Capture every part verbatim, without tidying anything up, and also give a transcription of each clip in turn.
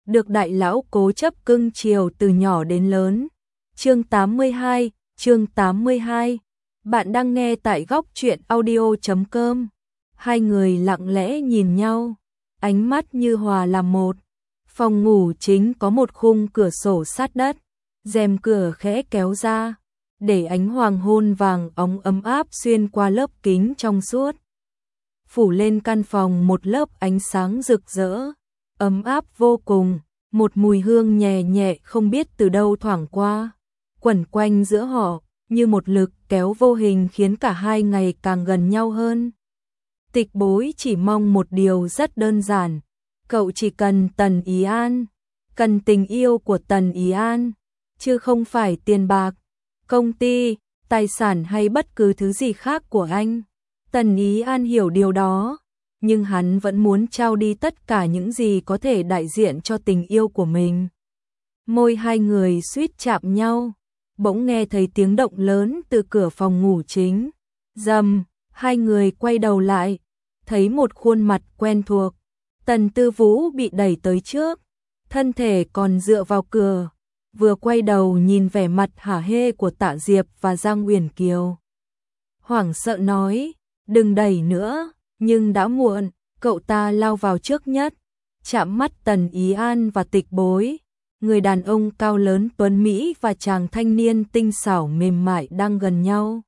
được đại lão cố chấp cưng chiều từ nhỏ đến lớn. Chương tám mươi hai, chương tám mươi hai. Bạn đang nghe tại góc truyện audio chấm com. Hai người lặng lẽ nhìn nhau, ánh mắt như hòa làm một. Phòng ngủ chính có một khung cửa sổ sát đất, rèm cửa khẽ kéo ra, để ánh hoàng hôn vàng óng ấm áp xuyên qua lớp kính trong suốt, phủ lên căn phòng một lớp ánh sáng rực rỡ, ấm áp vô cùng. Một mùi hương nhẹ nhẹ không biết từ đâu thoảng qua, quẩn quanh giữa họ, như một lực kéo vô hình khiến cả hai ngày càng gần nhau hơn. Tịch Bối chỉ mong một điều rất đơn giản, cậu chỉ cần Tần Ý An, cần tình yêu của Tần Ý An, chứ không phải tiền bạc, công ty, tài sản hay bất cứ thứ gì khác của anh. Tần Ý An hiểu điều đó, nhưng hắn vẫn muốn trao đi tất cả những gì có thể đại diện cho tình yêu của mình. Môi hai người suýt chạm nhau, bỗng nghe thấy tiếng động lớn từ cửa phòng ngủ chính. Rầm, hai người quay đầu lại, thấy một khuôn mặt quen thuộc. Tần Tư Vũ bị đẩy tới trước, thân thể còn dựa vào cửa, vừa quay đầu nhìn vẻ mặt hả hê của Tạ Diệp và Giang Uyển Kiều. Hoảng sợ nói, đừng đẩy nữa, nhưng đã muộn, cậu ta lao vào trước nhất, chạm mắt Tần Ý An và Tịch Bối. Người đàn ông cao lớn tuấn Mỹ và chàng thanh niên tinh xảo mềm mại đang gần nhau.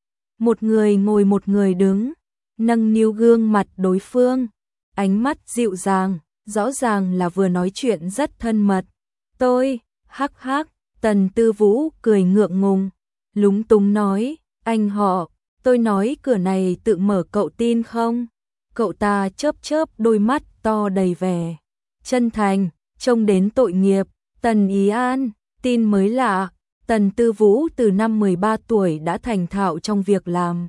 Một người ngồi một người đứng, nâng niu gương mặt đối phương, ánh mắt dịu dàng, rõ ràng là vừa nói chuyện rất thân mật. Tôi, hắc hắc, Tần Tư Vũ cười ngượng ngùng, lúng túng nói, anh họ, tôi nói cửa này tự mở cậu tin không? Cậu ta chớp chớp đôi mắt to đầy vẻ chân thành, trông đến tội nghiệp. Tần Ý An, tin mới lạ, Tần Tư Vũ từ năm mười ba tuổi đã thành thạo trong việc làm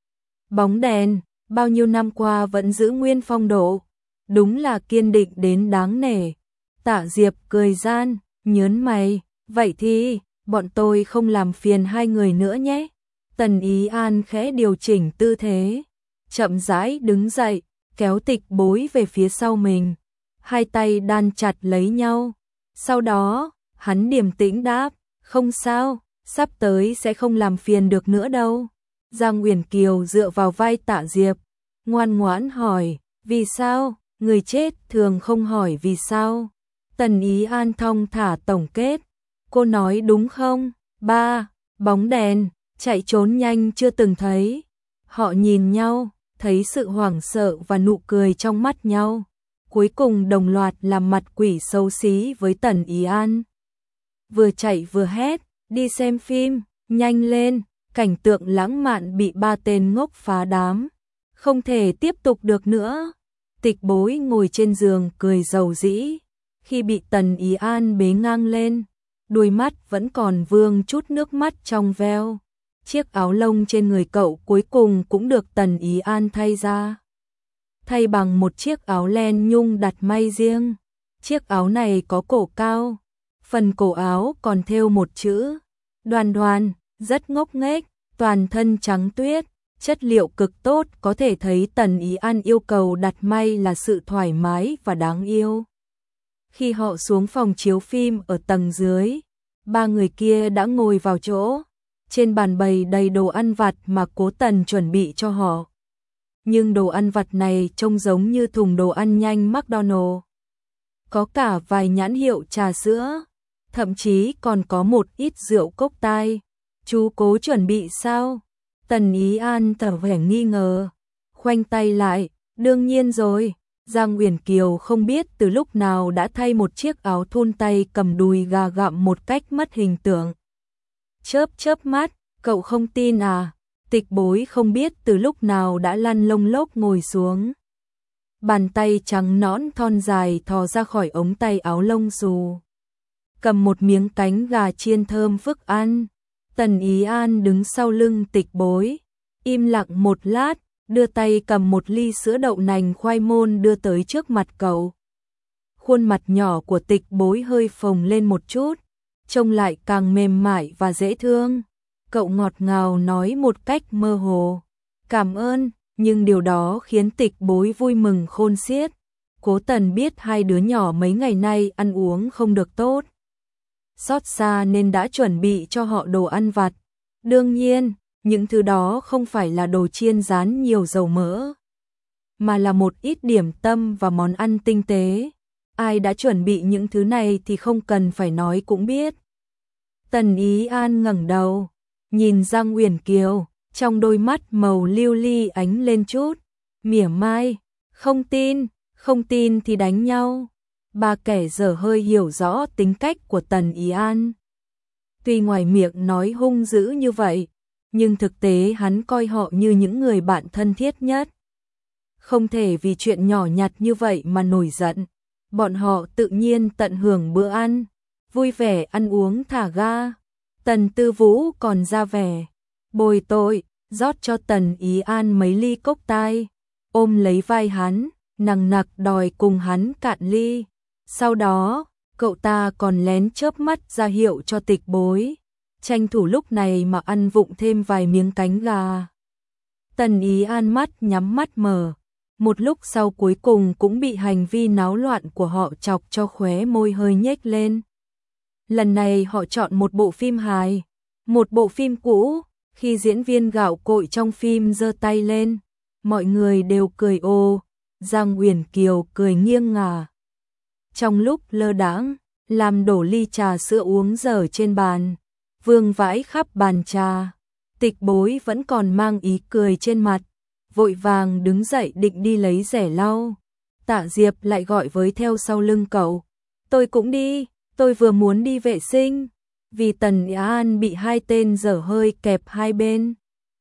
bóng đèn, bao nhiêu năm qua vẫn giữ nguyên phong độ, đúng là kiên định đến đáng nể. Tạ Diệp cười gian, nhớn mày, vậy thì, bọn tôi không làm phiền hai người nữa nhé. Tần Ý An khẽ điều chỉnh tư thế, chậm rãi đứng dậy, kéo Tịch Bối về phía sau mình, hai tay đan chặt lấy nhau. Sau đó, hắn điềm tĩnh đáp, không sao, sắp tới sẽ không làm phiền được nữa đâu. Giang Uyển Kiều dựa vào vai Tạ Diệp, ngoan ngoãn hỏi, vì sao? Người chết thường không hỏi vì sao. Tần Ý An thong thả tổng kết, cô nói đúng không? Ba, bóng đèn, chạy trốn nhanh chưa từng thấy. Họ nhìn nhau, thấy sự hoảng sợ và nụ cười trong mắt nhau. Cuối cùng đồng loạt làm mặt quỷ xấu xí với Tần Ý An. Vừa chạy vừa hét, đi xem phim, nhanh lên, cảnh tượng lãng mạn bị ba tên ngốc phá đám. Không thể tiếp tục được nữa. Tịch Bối ngồi trên giường cười rầu rĩ, khi bị Tần Ý An bế ngang lên, đôi mắt vẫn còn vương chút nước mắt trong veo. Chiếc áo lông trên người cậu cuối cùng cũng được Tần Ý An thay ra, thay bằng một chiếc áo len nhung đặt may riêng. Chiếc áo này có cổ cao, phần cổ áo còn thêu một chữ Đoan Đoan, rất ngốc nghếch, toàn thân trắng tuyết, chất liệu cực tốt, có thể thấy Tần Ý An yêu cầu đặt may là sự thoải mái và đáng yêu. Khi họ xuống phòng chiếu phim ở tầng dưới, ba người kia đã ngồi vào chỗ, trên bàn bày đầy đồ ăn vặt mà Cố Tần chuẩn bị cho họ. Nhưng đồ ăn vặt này trông giống như thùng đồ ăn nhanh McDonald's. Có cả vài nhãn hiệu trà sữa, thậm chí còn có một ít rượu cốc tai. Chú Cố chuẩn bị sao? Tần Ý An tỏ vẻ nghi ngờ, khoanh tay lại, đương nhiên rồi. Giang Uyển Kiều không biết từ lúc nào đã thay một chiếc áo thun tay cầm đùi gà gặm một cách mất hình tượng. Chớp chớp mắt, cậu không tin à? Tịch Bối không biết từ lúc nào đã lăn lông lốc ngồi xuống. Bàn tay trắng nõn thon dài thò ra khỏi ống tay áo lông xù, cầm một miếng cánh gà chiên thơm phức ăn. Tần Ý An đứng sau lưng Tịch Bối, im lặng một lát, đưa tay cầm một ly sữa đậu nành khoai môn đưa tới trước mặt cậu. Khuôn mặt nhỏ của Tịch Bối hơi phồng lên một chút, trông lại càng mềm mại và dễ thương. Cậu ngọt ngào nói một cách mơ hồ, cảm ơn, nhưng điều đó khiến Tịch Bối vui mừng khôn xiết. Cố Tần biết hai đứa nhỏ mấy ngày nay ăn uống không được tốt, xót xa nên đã chuẩn bị cho họ đồ ăn vặt. Đương nhiên, những thứ đó không phải là đồ chiên rán nhiều dầu mỡ, mà là một ít điểm tâm và món ăn tinh tế. Ai đã chuẩn bị những thứ này thì không cần phải nói cũng biết. Tần Ý An ngẩng đầu, nhìn Giang Uyển Kiều, trong đôi mắt màu lưu ly ánh lên chút mỉa mai. Không tin, không tin thì đánh nhau. Ba kẻ dở hơi hiểu rõ tính cách của Tần Ý An. Tuy ngoài miệng nói hung dữ như vậy, nhưng thực tế hắn coi họ như những người bạn thân thiết nhất. Không thể vì chuyện nhỏ nhặt như vậy mà nổi giận. Bọn họ tự nhiên tận hưởng bữa ăn, vui vẻ ăn uống thả ga. Tần Tư Vũ còn ra vẻ bồi tội, rót cho Tần Ý An mấy ly cốc tai, ôm lấy vai hắn, nằng nặc đòi cùng hắn cạn ly. Sau đó, cậu ta còn lén chớp mắt ra hiệu cho Tịch Bối, tranh thủ lúc này mà ăn vụng thêm vài miếng cánh gà. Tần Ý An mắt nhắm mắt mở, một lúc sau cuối cùng cũng bị hành vi náo loạn của họ chọc cho khóe môi hơi nhếch lên. Lần này họ chọn một bộ phim hài, một bộ phim cũ. Khi diễn viên gạo cội trong phim giơ tay lên, mọi người đều cười ồ, Giang Uyển Kiều cười nghiêng ngả. Trong lúc lơ đãng, làm đổ ly trà sữa uống dở trên bàn, vương vãi khắp bàn trà. Tịch Bối vẫn còn mang ý cười trên mặt, vội vàng đứng dậy định đi lấy rẻ lau. Tạ Diệp lại gọi với theo sau lưng cậu, tôi cũng đi, tôi vừa muốn đi vệ sinh. Vì Tần Ý An bị hai tên dở hơi kẹp hai bên,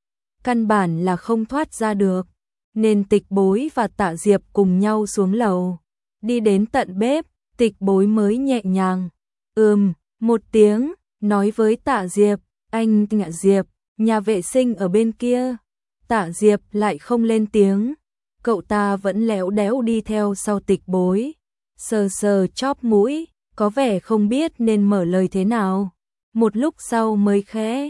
căn bản là không thoát ra được, nên Tịch Bối và Tạ Diệp cùng nhau xuống lầu. Đi đến tận bếp, Tịch Bối mới nhẹ nhàng ừm một tiếng, nói với Tạ Diệp, anh Tạ Diệp, nhà vệ sinh ở bên kia. Tạ Diệp lại không lên tiếng, cậu ta vẫn léo đéo đi theo sau Tịch Bối, sờ sờ chóp mũi, có vẻ không biết nên mở lời thế nào. Một lúc sau mới khẽ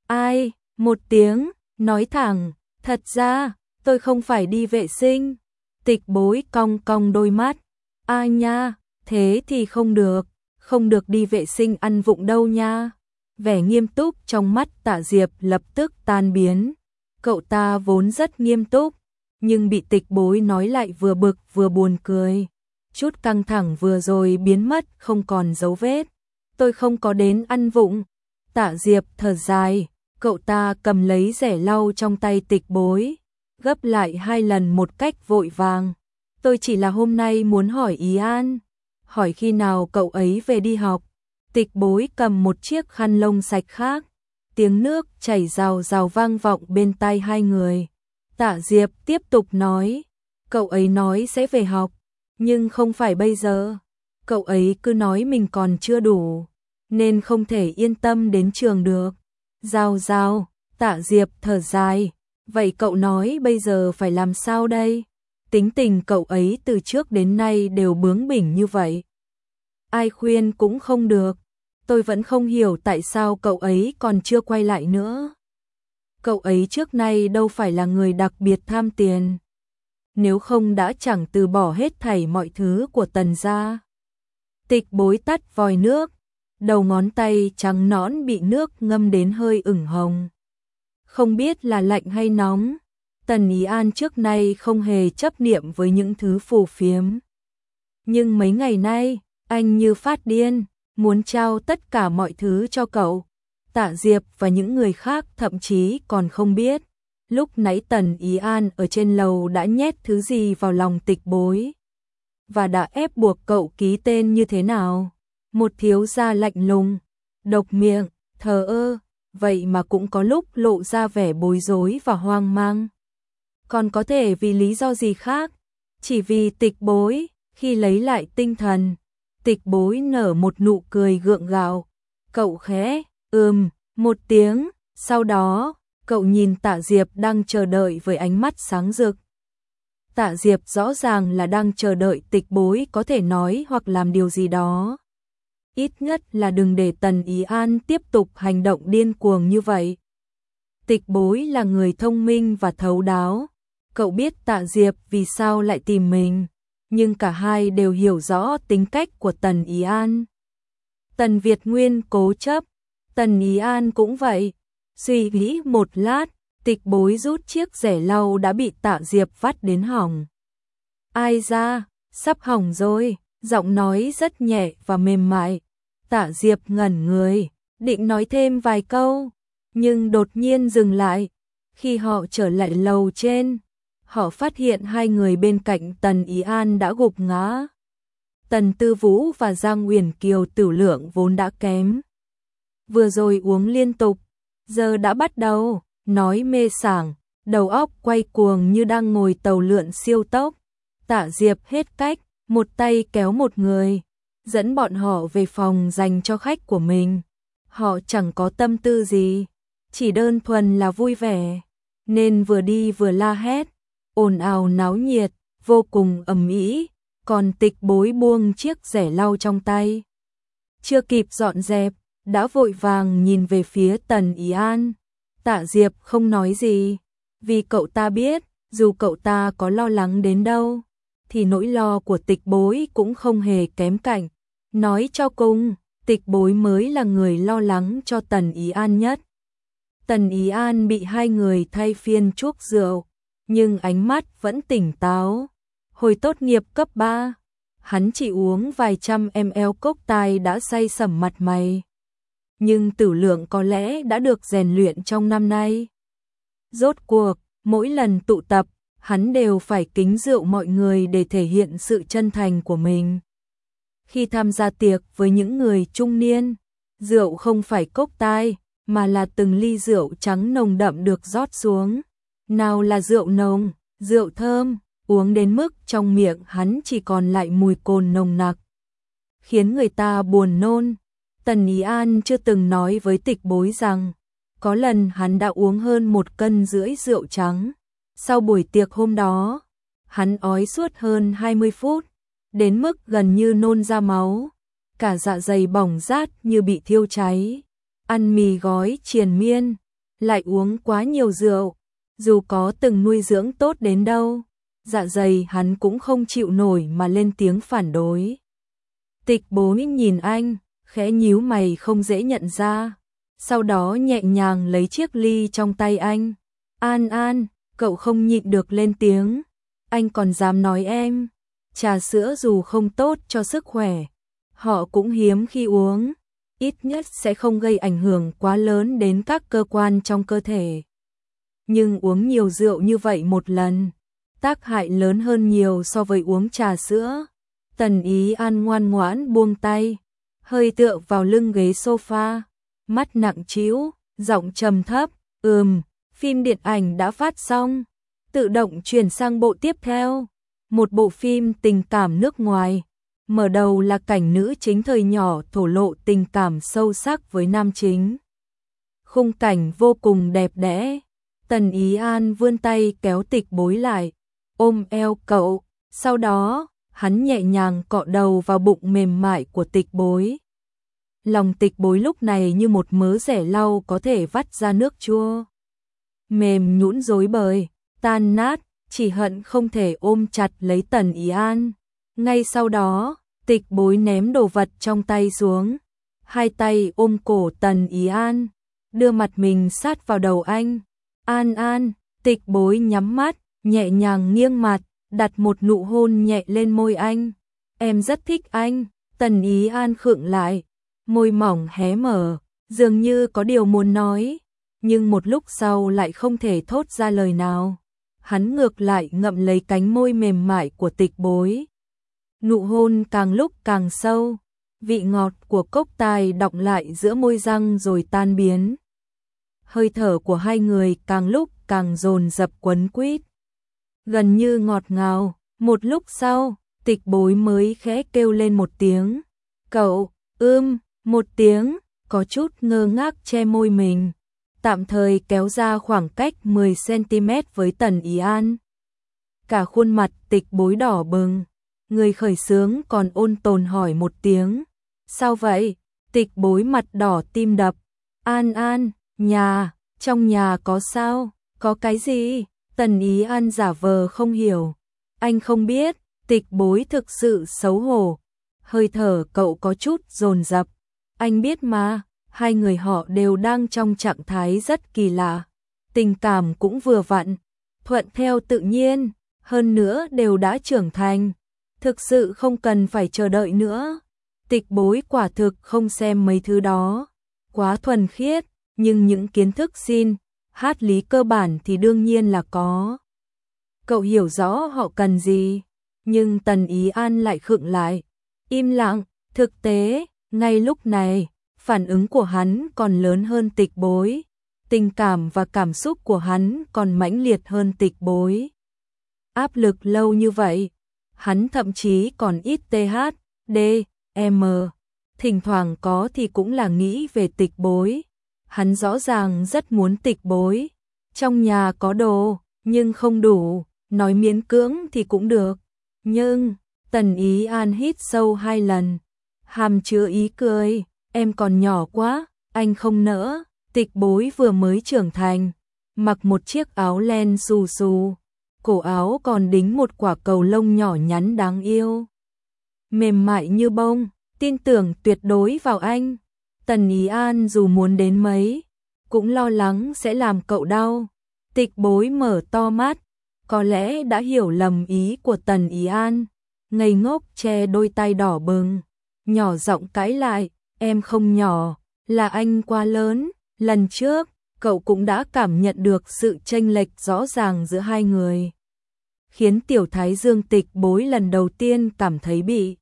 ai một tiếng, nói thẳng, thật ra, tôi không phải đi vệ sinh. Tịch Bối cong cong đôi mắt, ai nha, thế thì không được, không được đi vệ sinh ăn vụng đâu nha. Vẻ nghiêm túc trong mắt Tạ Diệp lập tức tan biến. Cậu ta vốn rất nghiêm túc, nhưng bị Tịch Bối nói lại vừa bực vừa buồn cười. Chút căng thẳng vừa rồi biến mất không còn dấu vết. Tôi không có đến ăn vụng. Tạ Diệp thở dài, cậu ta cầm lấy rẻ lau trong tay Tịch Bối, gấp lại hai lần một cách vội vàng. Tôi chỉ là hôm nay muốn hỏi Ý An, hỏi khi nào cậu ấy về đi học. Tịch Bối cầm một chiếc khăn lông sạch khác, tiếng nước chảy rào rào vang vọng bên tai hai người. Tạ Diệp tiếp tục nói, cậu ấy nói sẽ về học, nhưng không phải bây giờ. Cậu ấy cứ nói mình còn chưa đủ, nên không thể yên tâm đến trường được. Rào rào, Tạ Diệp thở dài, vậy cậu nói bây giờ phải làm sao đây? Tính tình cậu ấy từ trước đến nay đều bướng bỉnh như vậy, ai khuyên cũng không được. Tôi vẫn không hiểu tại sao cậu ấy còn chưa quay lại nữa. Cậu ấy trước nay đâu phải là người đặc biệt tham tiền, nếu không đã chẳng từ bỏ hết thảy mọi thứ của Tần gia. Tịch Bối tắt vòi nước, đầu ngón tay trắng nõn bị nước ngâm đến hơi ửng hồng. Không biết là lạnh hay nóng, Tần Ý An trước nay không hề chấp niệm với những thứ phù phiếm. Nhưng mấy ngày nay, anh như phát điên, muốn trao tất cả mọi thứ cho cậu. Tạ Diệp và những người khác thậm chí còn không biết, lúc nãy Tần Ý An ở trên lầu đã nhét thứ gì vào lòng Tịch Bối, và đã ép buộc cậu ký tên như thế nào. Một thiếu gia lạnh lùng, độc miệng, thờ ơ, vậy mà cũng có lúc lộ ra vẻ bối rối và hoang mang. Còn có thể vì lý do gì khác, chỉ vì Tịch Bối. Khi lấy lại tinh thần, Tịch Bối nở một nụ cười gượng gạo. Cậu khẽ ừm một tiếng, sau đó cậu nhìn Tạ Diệp đang chờ đợi với ánh mắt sáng rực. Tạ Diệp rõ ràng là đang chờ đợi Tịch Bối có thể nói hoặc làm điều gì đó, ít nhất là đừng để Tần Ý An tiếp tục hành động điên cuồng như vậy. Tịch Bối là người thông minh và thấu đáo, cậu biết Tạ Diệp vì sao lại tìm mình, nhưng cả hai đều hiểu rõ tính cách của Tần Ý An. Tần Việt Nguyên cố chấp, Tần Ý An cũng vậy. Suy nghĩ một lát, Tịch Bối rút chiếc rẻ lau đã bị Tạ Diệp vắt đến hỏng. Ai ra, sắp hỏng rồi, giọng nói rất nhẹ và mềm mại. Tạ Diệp ngẩn người, định nói thêm vài câu, nhưng đột nhiên dừng lại. Khi họ trở lại lầu trên, họ phát hiện hai người bên cạnh Tần Ý An đã gục ngã. Tần Tư Vũ và Giang Uyển Kiều tửu lượng vốn đã kém. Vừa rồi uống liên tục, giờ đã bắt đầu nói mê sảng, đầu óc quay cuồng như đang ngồi tàu lượn siêu tốc. Tạ Diệp hết cách, một tay kéo một người, dẫn bọn họ về phòng dành cho khách của mình. Họ chẳng có tâm tư gì, chỉ đơn thuần là vui vẻ, nên vừa đi vừa la hét, ồn ào náo nhiệt, vô cùng ầm ĩ. Còn Tịch Bối buông chiếc rẻ lau trong tay, chưa kịp dọn dẹp, đã vội vàng nhìn về phía Tần Ý An. Tạ Diệp không nói gì, vì cậu ta biết, dù cậu ta có lo lắng đến đâu, thì nỗi lo của Tịch Bối cũng không hề kém cạnh. Nói cho cùng, Tịch Bối mới là người lo lắng cho Tần Ý An nhất. Tần Ý An bị hai người thay phiên chuốc rượu, nhưng ánh mắt vẫn tỉnh táo. Hồi tốt nghiệp cấp ba, hắn chỉ uống vài trăm ml cốc tai đã say sẩm mặt mày. Nhưng tử lượng có lẽ đã được rèn luyện trong năm nay. Rốt cuộc, mỗi lần tụ tập, hắn đều phải kính rượu mọi người để thể hiện sự chân thành của mình. Khi tham gia tiệc với những người trung niên, rượu không phải cốc tai, mà là từng ly rượu trắng nồng đậm được rót xuống. Nào là rượu nồng, rượu thơm, uống đến mức trong miệng hắn chỉ còn lại mùi cồn nồng nặc, khiến người ta buồn nôn. Tần Ý An chưa từng nói với Tịch Bối rằng, có lần hắn đã uống hơn một cân rưỡi rượu trắng. Sau buổi tiệc hôm đó, hắn ói suốt hơn hai mươi phút, đến mức gần như nôn ra máu, cả dạ dày bỏng rát như bị thiêu cháy. Ăn mì gói triền miên, lại uống quá nhiều rượu, dù có từng nuôi dưỡng tốt đến đâu, dạ dày hắn cũng không chịu nổi mà lên tiếng phản đối. Tịch Bối nhìn anh, khẽ nhíu mày không dễ nhận ra, sau đó nhẹ nhàng lấy chiếc ly trong tay anh. An An, cậu không nhịn được lên tiếng, anh còn dám nói em, trà sữa dù không tốt cho sức khỏe, họ cũng hiếm khi uống, ít nhất sẽ không gây ảnh hưởng quá lớn đến các cơ quan trong cơ thể. Nhưng uống nhiều rượu như vậy một lần, tác hại lớn hơn nhiều so với uống trà sữa. Tần Ý An ngoan ngoãn buông tay, hơi tựa vào lưng ghế sofa, mắt nặng trĩu, giọng trầm thấp, "Ừm, phim điện ảnh đã phát xong." Tự động chuyển sang bộ tiếp theo, một bộ phim tình cảm nước ngoài. Mở đầu là cảnh nữ chính thời nhỏ thổ lộ tình cảm sâu sắc với nam chính. Khung cảnh vô cùng đẹp đẽ. Tần Ý An vươn tay kéo Tịch Bối lại, ôm eo cậu, sau đó, hắn nhẹ nhàng cọ đầu vào bụng mềm mại của Tịch Bối. Lòng Tịch Bối lúc này như một mớ rẻ lau có thể vắt ra nước chua. Mềm nhũn rối bời, tan nát, chỉ hận không thể ôm chặt lấy Tần Ý An. Ngay sau đó, Tịch Bối ném đồ vật trong tay xuống, hai tay ôm cổ Tần Ý An, đưa mặt mình sát vào đầu anh. An An, Tịch Bối nhắm mắt, nhẹ nhàng nghiêng mặt, đặt một nụ hôn nhẹ lên môi anh. Em rất thích anh. Tần Ý An khựng lại, môi mỏng hé mở, dường như có điều muốn nói, nhưng một lúc sau lại không thể thốt ra lời nào. Hắn ngược lại ngậm lấy cánh môi mềm mại của Tịch Bối. Nụ hôn càng lúc càng sâu, vị ngọt của cốc tai đọng lại giữa môi răng rồi tan biến. Hơi thở của hai người càng lúc càng dồn dập quấn quýt, gần như ngọt ngào. Một lúc sau, Tịch Bối mới khẽ kêu lên một tiếng. Cậu, ưm, một tiếng, có chút ngơ ngác che môi mình, tạm thời kéo ra khoảng cách mười xăng ti mét với Tần Ý An. Cả khuôn mặt Tịch Bối đỏ bừng, người khởi xướng còn ôn tồn hỏi một tiếng. Sao vậy? Tịch Bối mặt đỏ tim đập. An An, nhà, trong nhà có sao? Có cái gì? Tần Ý An giả vờ không hiểu. Anh không biết. Tịch Tịch Bối thực sự xấu hổ, hơi thở cậu có chút dồn dập. Anh biết mà, hai người họ đều đang trong trạng thái rất kỳ lạ, tình cảm cũng vừa vặn, thuận theo tự nhiên, hơn nữa đều đã trưởng thành, thực sự không cần phải chờ đợi nữa. Tịch Bối quả thực không xem mấy thứ đó, quá thuần khiết, nhưng những kiến thức xin, hát lý cơ bản thì đương nhiên là có. Cậu hiểu rõ họ cần gì, nhưng Tần Ý An lại khựng lại, im lặng. Thực tế, ngay lúc này, phản ứng của hắn còn lớn hơn Tịch Bối, tình cảm và cảm xúc của hắn còn mãnh liệt hơn Tịch Bối. Áp lực lâu như vậy, hắn thậm chí còn ít tê hát, đê, em, thỉnh thoảng có thì cũng là nghĩ về Tịch Bối. Hắn rõ ràng rất muốn Tịch Bối, trong nhà có đồ, nhưng không đủ, nói miễn cưỡng thì cũng được. Nhưng, Tần Ý An hít sâu hai lần, hàm chứa ý cười, em còn nhỏ quá, anh không nỡ. Tịch Bối vừa mới trưởng thành, mặc một chiếc áo len xù xù, cổ áo còn đính một quả cầu lông nhỏ nhắn đáng yêu, mềm mại như bông, tin tưởng tuyệt đối vào anh. Tần Ý An dù muốn đến mấy, cũng lo lắng sẽ làm cậu đau. Tịch Bối mở to mắt, có lẽ đã hiểu lầm ý của Tần Ý An, ngây ngốc che đôi tay đỏ bừng, nhỏ giọng cãi lại, em không nhỏ, là anh quá lớn. Lần trước, cậu cũng đã cảm nhận được sự chênh lệch rõ ràng giữa hai người, khiến Tiểu Thái Dương Tịch Bối lần đầu tiên cảm thấy bị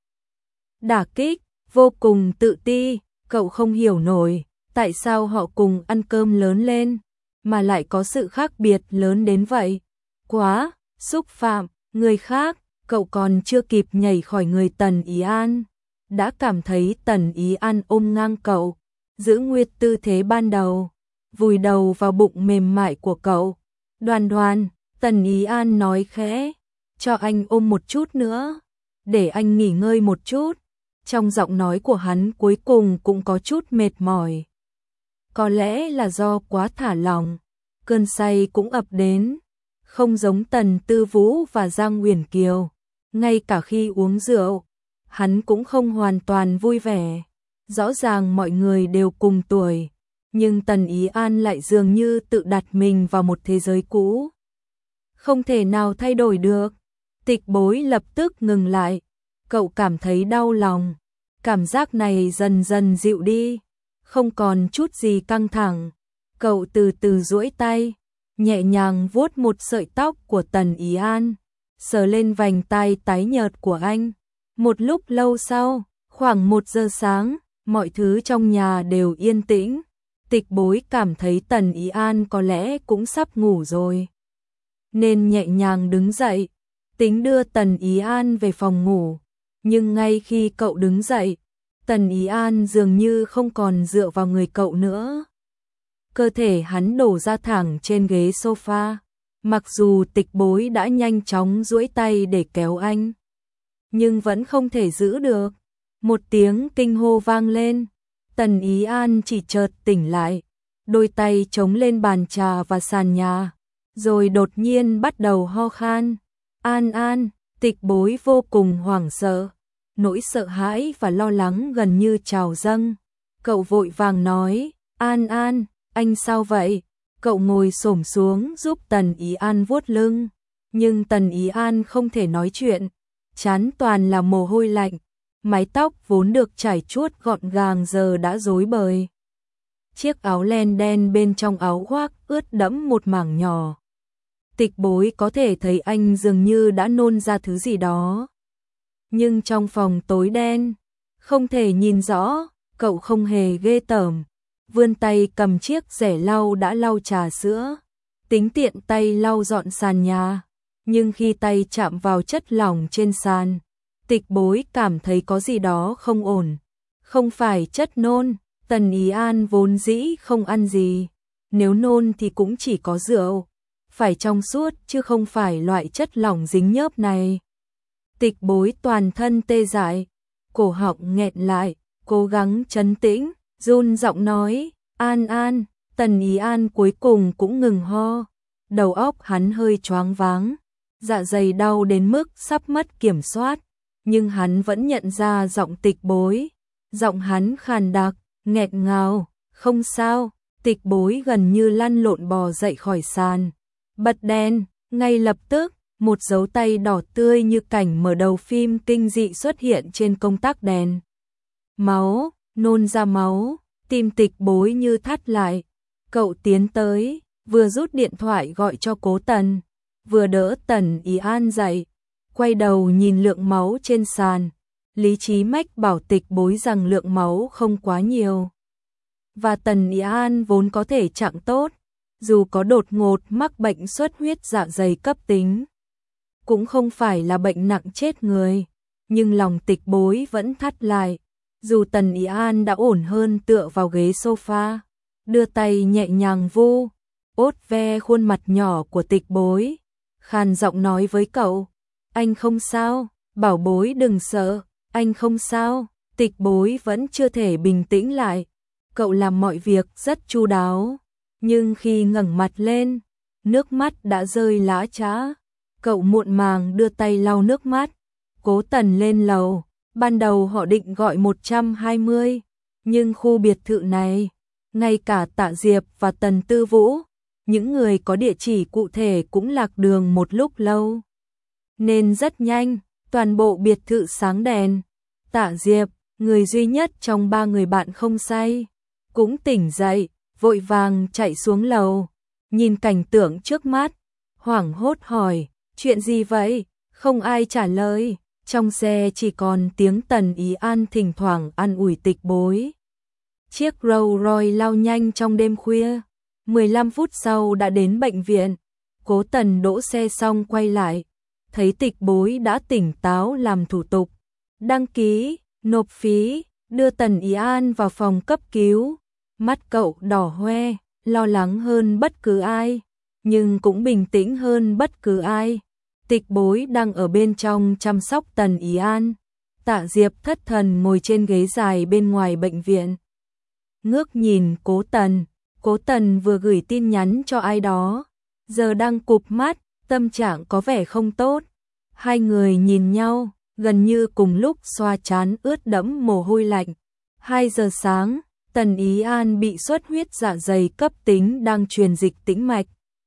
đả kích, vô cùng tự ti. Cậu không hiểu nổi, tại sao họ cùng ăn cơm lớn lên, mà lại có sự khác biệt lớn đến vậy. Quá, xúc phạm, người khác, cậu còn chưa kịp nhảy khỏi người Tần Ý An, đã cảm thấy Tần Ý An ôm ngang cậu, giữ nguyên tư thế ban đầu, vùi đầu vào bụng mềm mại của cậu. Đoan Đoan, Tần Ý An nói khẽ, cho anh ôm một chút nữa, để anh nghỉ ngơi một chút. Trong giọng nói của hắn cuối cùng cũng có chút mệt mỏi. Có lẽ là do quá thả lỏng, cơn say cũng ập đến, không giống Tần Tư Vũ và Giang Uyển Kiều, ngay cả khi uống rượu, hắn cũng không hoàn toàn vui vẻ. Rõ ràng mọi người đều cùng tuổi, nhưng Tần Ý An lại dường như tự đặt mình vào một thế giới cũ, không thể nào thay đổi được. Tịch Bối lập tức ngừng lại, cậu cảm thấy đau lòng, cảm giác này dần dần dịu đi, không còn chút gì căng thẳng. Cậu từ từ duỗi tay, nhẹ nhàng vuốt một sợi tóc của Tần Ý An, sờ lên vành tai tái nhợt của anh. Một lúc lâu sau, khoảng một giờ sáng, mọi thứ trong nhà đều yên tĩnh. Tịch Bối cảm thấy Tần Ý An có lẽ cũng sắp ngủ rồi, nên nhẹ nhàng đứng dậy, tính đưa Tần Ý An về phòng ngủ. Nhưng ngay khi cậu đứng dậy, Tần Ý An dường như không còn dựa vào người cậu nữa. Cơ thể hắn đổ ra thẳng trên ghế sofa, mặc dù Tịch Bối đã nhanh chóng duỗi tay để kéo anh, nhưng vẫn không thể giữ được. Một tiếng kinh hô vang lên, Tần Ý An chỉ chợt tỉnh lại, đôi tay chống lên bàn trà và sàn nhà, rồi đột nhiên bắt đầu ho khan. An An, Tịch Bối vô cùng hoảng sợ, nỗi sợ hãi và lo lắng gần như trào dâng. Cậu vội vàng nói, An An, anh sao vậy? Cậu ngồi xổm xuống giúp Tần Ý An vuốt lưng, nhưng Tần Ý An không thể nói chuyện, trán toàn là mồ hôi lạnh, mái tóc vốn được trải chuốt gọn gàng giờ đã rối bời. Chiếc áo len đen bên trong áo khoác ướt đẫm một mảng nhỏ. Tịch Bối có thể thấy anh dường như đã nôn ra thứ gì đó. Nhưng trong phòng tối đen, không thể nhìn rõ, cậu không hề ghê tởm. Vươn tay cầm chiếc rẻ lau đã lau trà sữa, tính tiện tay lau dọn sàn nhà. Nhưng khi tay chạm vào chất lỏng trên sàn, Tịch Bối cảm thấy có gì đó không ổn. Không phải chất nôn, Tần Ý An vốn dĩ không ăn gì, nếu nôn thì cũng chỉ có rượu, phải trong suốt chứ không phải loại chất lỏng dính nhớp này. Tịch Bối toàn thân tê dại, cổ họng nghẹn lại, cố gắng trấn tĩnh, run giọng nói, An An. Tần Ý An cuối cùng cũng ngừng ho, đầu óc hắn hơi choáng váng, dạ dày đau đến mức sắp mất kiểm soát, nhưng hắn vẫn nhận ra giọng Tịch Bối. Giọng hắn khàn đặc, nghẹt ngào, không sao. Tịch Bối gần như lăn lộn bò dậy khỏi sàn. Bật đèn, ngay lập tức, một dấu tay đỏ tươi như cảnh mở đầu phim kinh dị xuất hiện trên công tắc đèn. Máu, nôn ra máu, tim Tịch Bối như thắt lại. Cậu tiến tới, vừa rút điện thoại gọi cho Cố Tần, vừa đỡ Tần Ý An dậy, quay đầu nhìn lượng máu trên sàn. Lý trí mách bảo Tịch Bối rằng lượng máu không quá nhiều. Và Tần Ý An vốn có thể trạng tốt, dù có đột ngột mắc bệnh xuất huyết dạ dày cấp tính. Cũng không phải là bệnh nặng chết người, nhưng lòng Tịch Bối vẫn thắt lại. Dù Tần Ý An đã ổn hơn tựa vào ghế sofa, đưa tay nhẹ nhàng vu, ốt ve khuôn mặt nhỏ của Tịch Bối, khàn giọng nói với cậu, anh không sao, bảo bối đừng sợ, anh không sao. Tịch Bối vẫn chưa thể bình tĩnh lại, cậu làm mọi việc rất chu đáo, nhưng khi ngẩng mặt lên, nước mắt đã rơi lã chã. Cậu muộn màng đưa tay lau nước mắt. Cố Tần lên lầu, ban đầu họ định gọi một trăm hai mươi, nhưng khu biệt thự này, ngay cả Tạ Diệp và Tần Tư Vũ, những người có địa chỉ cụ thể cũng lạc đường một lúc lâu. Nên rất nhanh, toàn bộ biệt thự sáng đèn. Tạ Diệp, người duy nhất trong ba người bạn không say, cũng tỉnh dậy, vội vàng chạy xuống lầu, nhìn cảnh tượng trước mắt, hoảng hốt hỏi, chuyện gì vậy? Không ai trả lời, trong xe chỉ còn tiếng Tần Ý An thỉnh thoảng an ủi Tịch Bối. Chiếc Rolls Royce lao nhanh trong đêm khuya, mười lăm phút sau đã đến bệnh viện. Cố Tần đỗ xe xong quay lại, thấy Tịch Bối đã tỉnh táo làm thủ tục, đăng ký, nộp phí, đưa Tần Ý An vào phòng cấp cứu. Mắt cậu đỏ hoe, lo lắng hơn bất cứ ai, nhưng cũng bình tĩnh hơn bất cứ ai. Tịch Bối đang ở bên trong chăm sóc Tần Ý An. Tạ Diệp thất thần ngồi trên ghế dài bên ngoài bệnh viện, ngước nhìn Cố Tần. Cố Tần vừa gửi tin nhắn cho ai đó, giờ đang cụp mắt, tâm trạng có vẻ không tốt. Hai người nhìn nhau, gần như cùng lúc xoa trán ướt đẫm mồ hôi lạnh. Hai giờ sáng, Tần Ý An bị xuất huyết dạ dày cấp tính đang truyền dịch tĩnh mạch.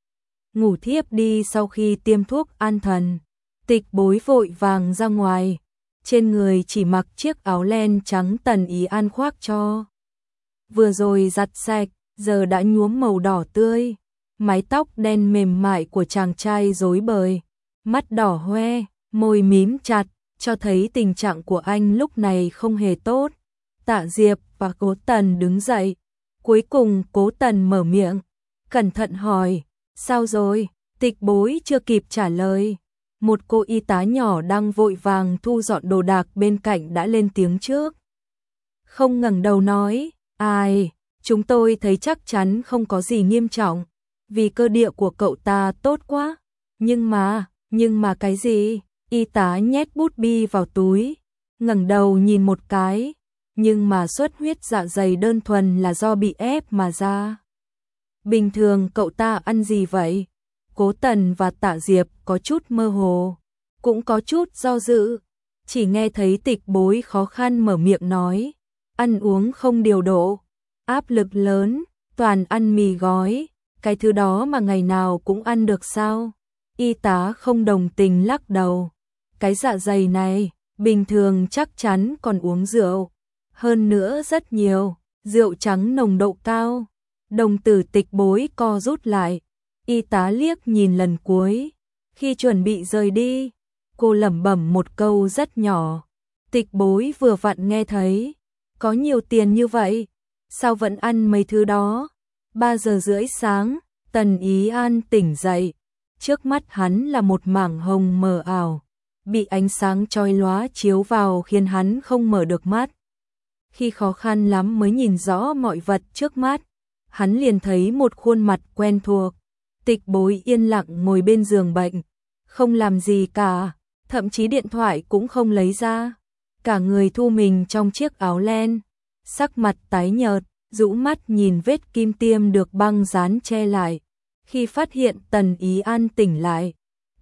Ngủ thiếp đi sau khi tiêm thuốc an thần. Tịch Bối vội vàng ra ngoài, trên người chỉ mặc chiếc áo len trắng Tần Ý An khoác cho. Vừa rồi giặt sạch, giờ đã nhuốm màu đỏ tươi. Mái tóc đen mềm mại của chàng trai rối bời, mắt đỏ hoe, môi mím chặt, cho thấy tình trạng của anh lúc này không hề tốt. Tạ Diệp và Cố Tần đứng dậy. Cuối cùng Cố Tần mở miệng, cẩn thận hỏi, sao rồi? Tịch Bối chưa kịp trả lời, một cô y tá nhỏ đang vội vàng thu dọn đồ đạc bên cạnh đã lên tiếng trước. Không ngẩng đầu nói, ai, chúng tôi thấy chắc chắn không có gì nghiêm trọng, vì cơ địa của cậu ta tốt quá. Nhưng mà, nhưng mà cái gì? Y tá nhét bút bi vào túi, ngẩng đầu nhìn một cái. Nhưng mà xuất huyết dạ dày đơn thuần là do bị ép mà ra. Bình thường cậu ta ăn gì vậy? Cố Tần và Tạ Diệp có chút mơ hồ, cũng có chút do dự. Chỉ nghe thấy Tịch Bối khó khăn mở miệng nói, ăn uống không điều độ, áp lực lớn, toàn ăn mì gói, cái thứ đó mà ngày nào cũng ăn được sao? Y tá không đồng tình lắc đầu, cái dạ dày này, bình thường chắc chắn còn uống rượu. Hơn nữa rất nhiều, rượu trắng nồng độ cao. Đồng tử Tịch Bối co rút lại. Y tá liếc nhìn lần cuối. Khi chuẩn bị rời đi, cô lẩm bẩm một câu rất nhỏ. Tịch Bối vừa vặn nghe thấy. Có nhiều tiền như vậy, sao vẫn ăn mấy thứ đó? Ba giờ rưỡi sáng, Tần Ý An tỉnh dậy. Trước mắt hắn là một mảng hồng mờ ảo, bị ánh sáng chói lóa chiếu vào khiến hắn không mở được mắt. Khi khó khăn lắm mới nhìn rõ mọi vật trước mắt, hắn liền thấy một khuôn mặt quen thuộc. Tịch Bối yên lặng ngồi bên giường bệnh, không làm gì cả, thậm chí điện thoại cũng không lấy ra. Cả người thu mình trong chiếc áo len, sắc mặt tái nhợt, rũ mắt nhìn vết kim tiêm được băng dán che lại. Khi phát hiện Tần Ý An tỉnh lại,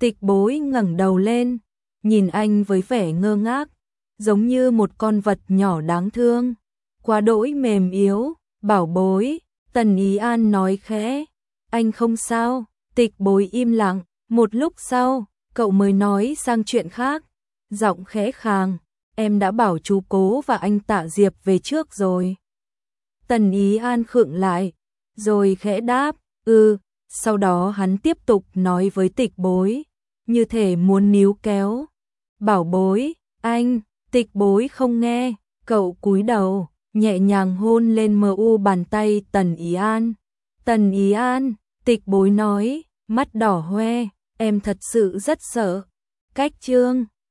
Tịch Bối ngẩng đầu lên, nhìn anh với vẻ ngơ ngác, giống như một con vật nhỏ đáng thương, quá đỗi mềm yếu. Bảo bối, Tần Ý An nói khẽ, anh không sao. Tịch Bối im lặng, một lúc sau, cậu mới nói sang chuyện khác, giọng khẽ khàng, em đã bảo chú Cố và anh Tạ Diệp về trước rồi. Tần Ý An khựng lại, rồi khẽ đáp, ừ, sau đó hắn tiếp tục nói với Tịch Bối, như thể muốn níu kéo. Bảo bối, anh. Tịch Bối không nghe, cậu cúi đầu, nhẹ nhàng hôn lên mờ u bàn tay Tần Ý An. Tần Ý An, Tịch Bối nói, mắt đỏ hoe, em thật sự rất sợ. Cách chương